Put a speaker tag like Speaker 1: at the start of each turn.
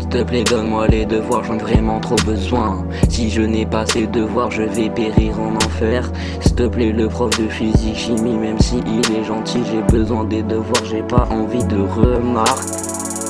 Speaker 1: te plaît, donne-moi les devoirs, j'en ai vraiment trop besoin. Si je n'ai pas ces devoirs, je vais périr en enfer. S'il te plaît, le prof de physique, chimie, même si il est gentil, j'ai besoin des devoirs, j'ai pas envie de remarques.